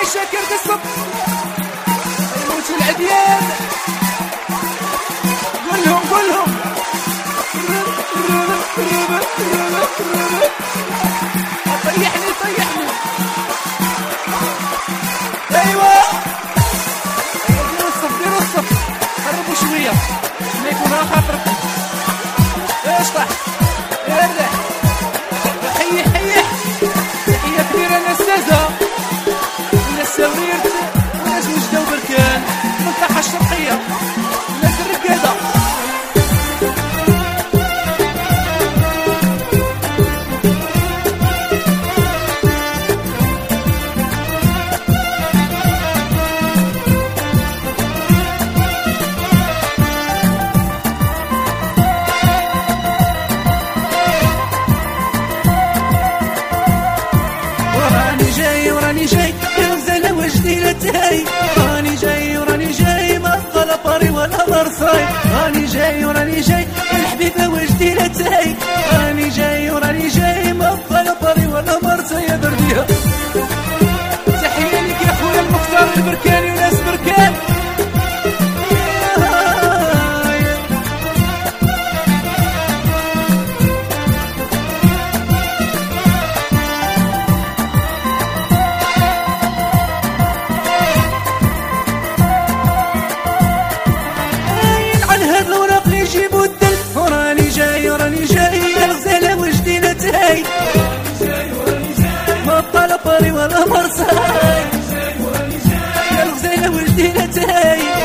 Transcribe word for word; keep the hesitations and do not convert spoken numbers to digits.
شاكر قصب يموتوا العديان قولهم قولهم طيحني طيحني ايوا ديروا الصف ديروا الصف قربوا شويه ما يكون على خاطركم اشطح ارح حيح حيح تحيه كبيره للاستاذه وناس ساويرت وناس وجده وبركان المنطقه الشرقيه ناس الركاده راني جاي يا غزالة وجدي لتاي راني جاي وراني جاي ما بقى باري ولا مرصاي راني جاي وراني جاي الحبيبة وجدي لتاي راني جاي وراني جاي ما بقى باري ولا مرصاي يا برديها تحية لك يا خويا المختار البركاني وناس بركان ما بقى باري ولا مرصاي يا الغزالة وجدي لتاي